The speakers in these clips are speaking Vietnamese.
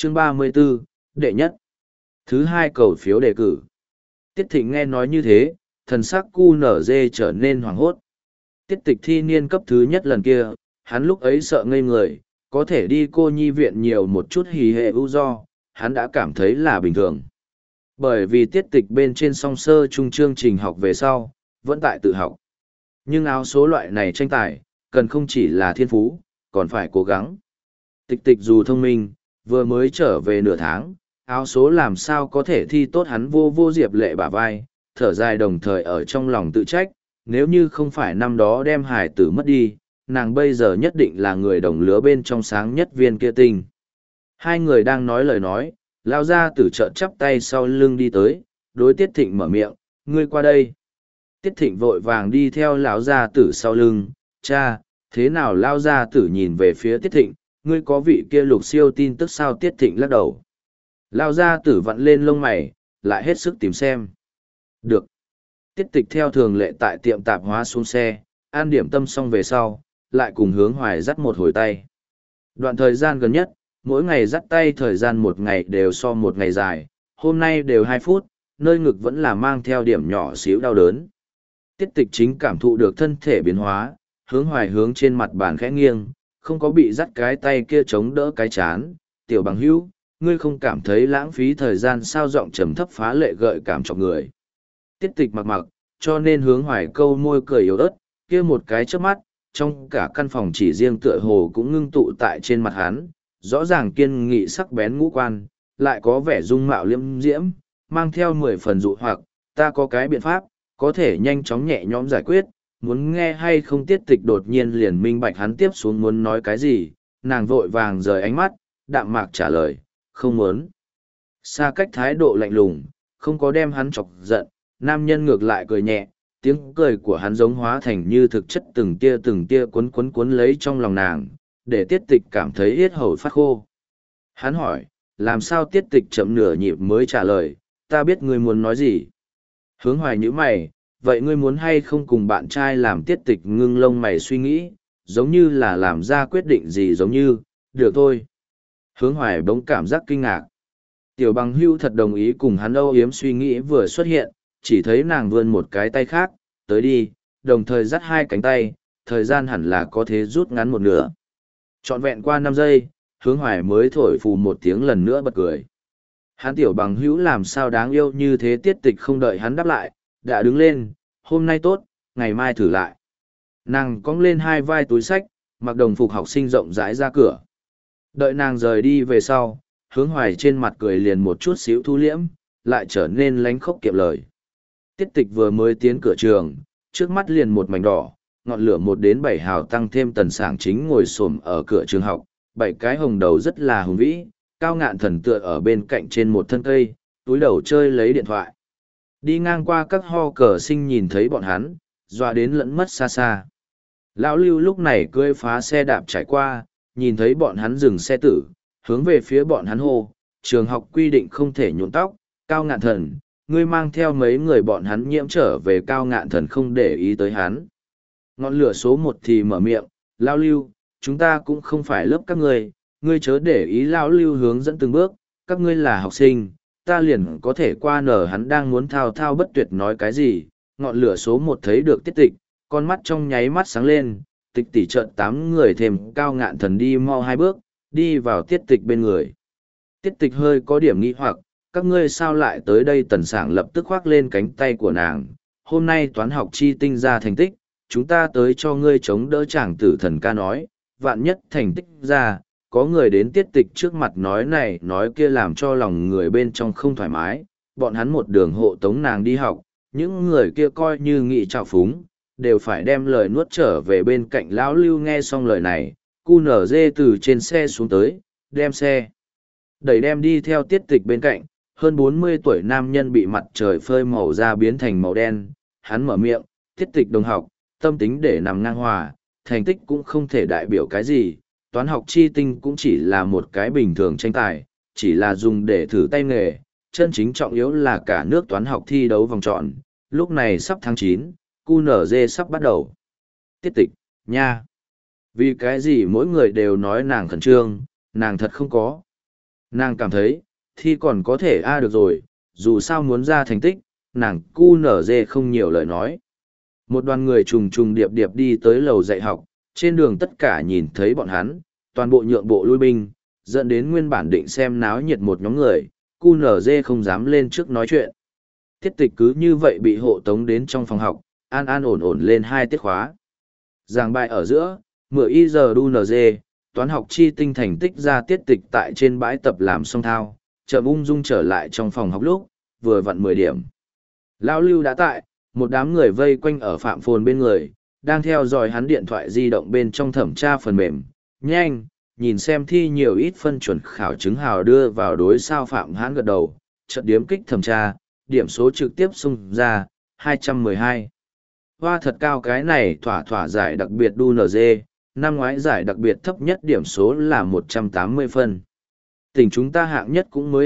Chương 34, đệ nhất. Thứ hai cầu phiếu đề cử. Tiết Thịnh nghe nói như thế, thần sắc cu nở dê trở nên hoảng hốt. Tiết tịch thi niên cấp thứ nhất lần kia, hắn lúc ấy sợ ngây người, có thể đi cô nhi viện nhiều một chút hì hệ ưu do, hắn đã cảm thấy là bình thường. Bởi vì tiết tịch bên trên song sơ trung chương trình học về sau, vẫn tại tự học. Nhưng áo số loại này tranh tài, cần không chỉ là thiên phú, còn phải cố gắng. Tịch tịch dù thông minh, vừa mới trở về nửa tháng, áo số làm sao có thể thi tốt, hắn vô vô Diệp Lệ bả vai, thở dài đồng thời ở trong lòng tự trách, nếu như không phải năm đó đem hải tử mất đi, nàng bây giờ nhất định là người đồng lứa bên trong sáng nhất viên kia tinh. Hai người đang nói lời nói, lao ra tử trợn chắp tay sau lưng đi tới, đối Tiết Thịnh mở miệng, ngươi qua đây. Tiết Thịnh vội vàng đi theo lão gia tử sau lưng, cha, thế nào lao gia tử nhìn về phía Tiết Thịnh, ngươi có vị kia lục siêu tin tức sao? Tiết Thịnh lắc đầu. Lao gia tử vặn lên lông mày, lại hết sức tìm xem. Được. Tiết Tịch theo thường lệ tại tiệm tạp hóa xuống xe, an điểm tâm xong về sau, lại cùng Hướng Hoài dắt một hồi tay. Đoạn thời gian gần nhất, mỗi ngày dắt tay thời gian một ngày đều so một ngày dài, hôm nay đều 2 phút, nơi ngực vẫn là mang theo điểm nhỏ xíu đau đớn. Tiết Tịch chính cảm thụ được thân thể biến hóa, Hướng Hoài hướng trên mặt bàn khẽ nghiêng, không có bị dắt cái tay kia chống đỡ cái chán. Tiểu bằng hữu, ngươi không cảm thấy lãng phí thời gian sao? Giọng trầm thấp phá lệ gợi cảm cho người. Tiết Tịch mặc, cho nên Hướng Hoài câu môi cười yếu ớt, kia một cái chớp mắt, trong cả căn phòng chỉ riêng tựa hồ cũng ngưng tụ tại trên mặt hắn, rõ ràng kiên nghị sắc bén ngũ quan, lại có vẻ dung mạo liêm diễm, mang theo 10 phần dụ hoặc, ta có cái biện pháp, có thể nhanh chóng nhẹ nhõm giải quyết, muốn nghe hay không? Tiết Tịch đột nhiên liền minh bạch hắn tiếp xuống muốn nói cái gì, nàng vội vàng rời ánh mắt, đạm mạc trả lời, không muốn. Xa cách thái độ lạnh lùng, không có đem hắn chọc giận, nam nhân ngược lại cười nhẹ, tiếng cười của hắn giống hóa thành như thực chất từng tia cuốn lấy trong lòng nàng, để Tiết Tịch cảm thấy yết hầu phát khô. Hắn hỏi, làm sao? Tiết Tịch chậm nửa nhịp mới trả lời, ta biết ngươi muốn nói gì. Hướng Hoài nhíu mày, vậy ngươi muốn hay không cùng bạn trai làm? Tiết Tịch ngưng lông mày suy nghĩ, giống như là làm ra quyết định gì giống như, được thôi. Hướng Hoài bỗng cảm giác kinh ngạc. Tiểu bằng hưu thật đồng ý cùng hắn âu yếm suy nghĩ vừa xuất hiện, chỉ thấy nàng vươn một cái tay khác, tới đi, đồng thời dắt hai cánh tay, thời gian hẳn là có thể rút ngắn một nửa. Trọn vẹn qua 5 giây, Hướng Hoài mới thổi phù một tiếng lần nữa bật cười. Hắn tiểu bằng hữu làm sao đáng yêu như thế? Tiết Tịch không đợi hắn đáp lại, đã đứng lên, hôm nay tốt, ngày mai thử lại. Nàng cong lên 2 vai túi xách, mặc đồng phục học sinh rộng rãi ra cửa. Đợi nàng rời đi về sau, Hướng Hoài trên mặt cười liền một chút xíu thu liễm, lại trở nên lánh khóc kiệm lời. Tiết Tịch vừa mới tiến cửa trường, trước mắt liền một mảnh đỏ, ngọn lửa 1 đến 7 hào tăng thêm Tần Sảng chính ngồi xổm ở cửa trường học, 7 cái hồng đầu rất là hùng vĩ, Cao Ngạn Thần tựa ở bên cạnh trên một thân cây, túi đầu chơi lấy điện thoại. Đi ngang qua các ho cờ sinh nhìn thấy bọn hắn, dọa đến lẫn mất xa xa. Lão Lưu lúc này cưỡi phá xe đạp trải qua, nhìn thấy bọn hắn dừng xe tử, hướng về phía bọn hắn hô, trường học quy định không thể nhuộm tóc, Cao Ngạn Thần, ngươi mang theo mấy người bọn hắn nhiễm trở về. Cao Ngạn Thần không để ý tới hắn. Ngọn lửa số 1 thì mở miệng, Lão Lưu, chúng ta cũng không phải lớp các ngươi chớ để ý. Lão Lưu hướng dẫn từng bước, các ngươi là học sinh, ta liền có thể qua nở. Hắn đang muốn thao thao bất tuyệt nói cái gì, ngọn lửa số 1 thấy được Tiết Tịch, con mắt trong nháy mắt sáng lên, Tịch tỷ trợn 8 người thêm Cao Ngạn Thần đi mau 2 bước, đi vào Tiết Tịch bên người. Tiết Tịch hơi có điểm nghi hoặc, các ngươi sao lại tới đây? Tần Sảng lập tức khoác lên cánh tay của nàng, hôm nay toán học chi tinh ra thành tích, chúng ta tới cho ngươi chống đỡ. Chàng tử thần ca nói, vạn nhất thành tích ra, có người đến Tiết Tịch trước mặt nói này nói kia làm cho lòng người bên trong không thoải mái, bọn hắn một đường hộ tống nàng đi học, những người kia coi như nghị trào phúng, đều phải đem lời nuốt trở về. Bên cạnh Lão Lưu nghe xong lời này, cu nở dê từ trên xe xuống tới, đem xe đẩy đem đi theo Tiết Tịch bên cạnh. Hơn 40 tuổi nam nhân bị mặt trời phơi màu da biến thành màu đen, hắn mở miệng, Tiết Tịch đồng học, tâm tính để nằm ngang hòa, thành tích cũng không thể đại biểu cái gì, toán học chi tinh cũng chỉ là một cái bình thường tranh tài, chỉ là dùng để thử tay nghề, chân chính trọng yếu là cả nước toán học thi đấu vòng tròn, lúc này sắp tháng 9, QNZ sắp bắt đầu. Tiết Tịch, nha! Vì cái gì mỗi người đều nói nàng khẩn trương, nàng thật không có. Nàng cảm thấy, thi còn có thể được rồi, dù sao muốn ra thành tích, nàng cu nở dê không nhiều lời nói. Một đoàn người trùng trùng điệp điệp đi tới lầu dạy học, trên đường tất cả nhìn thấy bọn hắn, toàn bộ nhượng bộ lui binh, dẫn đến nguyên bản định xem náo nhiệt một nhóm người, cu nở dê không dám lên trước nói chuyện. Tiết tịch cứ như vậy bị hộ tống đến trong phòng học, an an ổn ổn lên 2 tiết khóa. Giảng bài ở giữa, mửa y giờ đu nở dê, toán học chi tinh thành tích ra tiết tịch tại trên bãi tập làm xong thao, chậm ung dung trở lại trong phòng học lúc, vừa vặn 10 điểm. Lão Lưu đã tại, một đám người vây quanh ở Phạm Phồn bên người, đang theo dõi hắn điện thoại di động bên trong thẩm tra phần mềm. Nhanh, nhìn xem thi nhiều ít phân chuẩn khảo chứng hào đưa vào đối sao Phạm Hãn gật đầu, chợt điếm kích thẩm tra, điểm số trực tiếp xung ra, 212. Hoa thật cao cái này thỏa thỏa giải đặc biệt đu NG, năm ngoái giải đặc biệt thấp nhất điểm số là 180 phân. Tỉnh chúng ta hạng nhất cũng mới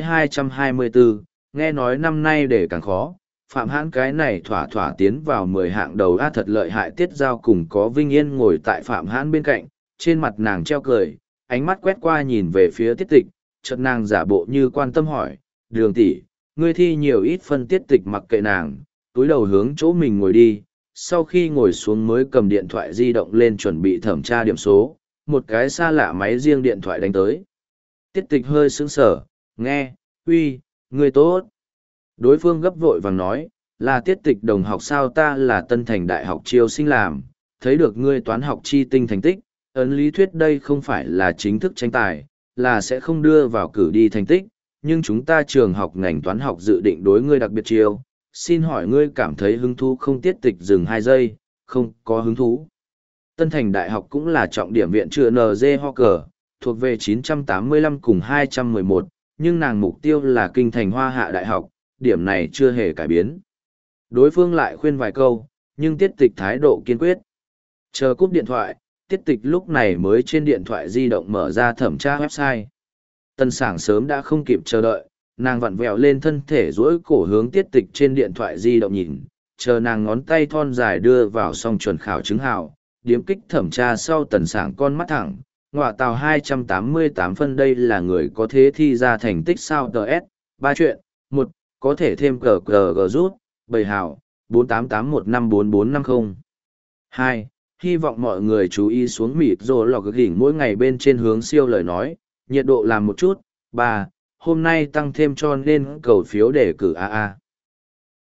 224, nghe nói năm nay để càng khó, Phạm Hãn cái này thỏa thỏa tiến vào 10 hạng đầu thật lợi hại. Tiết Giao cùng có Vinh Yên ngồi tại Phạm Hãn bên cạnh, trên mặt nàng treo cười, ánh mắt quét qua nhìn về phía Tiết Tịch, chợt nàng giả bộ như quan tâm hỏi, Đường tỷ, ngươi thi nhiều ít phân. Tiết Tịch mặc kệ nàng, túi đầu hướng chỗ mình ngồi đi, sau khi ngồi xuống mới cầm điện thoại di động lên chuẩn bị thẩm tra điểm số, một cái xa lạ máy riêng điện thoại đánh tới. Tiết Tịch hơi sững sờ, nghe, uy, ngươi tốt. Đối phương gấp vội vàng nói, là Tiết Tịch đồng học sao, ta là Tân Thành Đại học chiêu sinh làm, thấy được ngươi toán học chi tinh thành tích, ấn lý thuyết đây không phải là chính thức tranh tài, là sẽ không đưa vào cử đi thành tích, nhưng chúng ta trường học ngành toán học dự định đối ngươi đặc biệt chiêu, xin hỏi ngươi cảm thấy hứng thú không? Tiết Tịch dừng 2 giây, không có hứng thú. Tân Thành Đại học cũng là trọng điểm viện chữa NG Hawker, thuộc về 985 cùng 211, nhưng nàng mục tiêu là Kinh Thành Hoa Hạ Đại học, điểm này chưa hề cải biến. Đối phương lại khuyên vài câu, nhưng Tiết Tịch thái độ kiên quyết. Chờ cúp điện thoại, Tiết Tịch lúc này mới trên điện thoại di động mở ra thẩm tra website. Tân Sảng sớm đã không kịp chờ đợi, nàng vặn vẹo lên thân thể duỗi cổ hướng Tiết Tịch trên điện thoại di động nhìn, chờ nàng ngón tay thon dài đưa vào xong chuẩn khảo chứng hào, điếm kích thẩm tra sau Tần Sảng con mắt thẳng, ngọa tàu 288 phân, đây là người có thế thi ra thành tích sao? TS, 3 chuyện, 1, có thể thêm cờ rút, 7 hào, 488154450. 2. Hy vọng mọi người chú ý xuống mịt rồi lọc gỉnh mỗi ngày bên trên hướng siêu lời nói, nhiệt độ làm một chút. 3. Hôm nay tăng thêm cho nên cầu phiếu đề cử AA.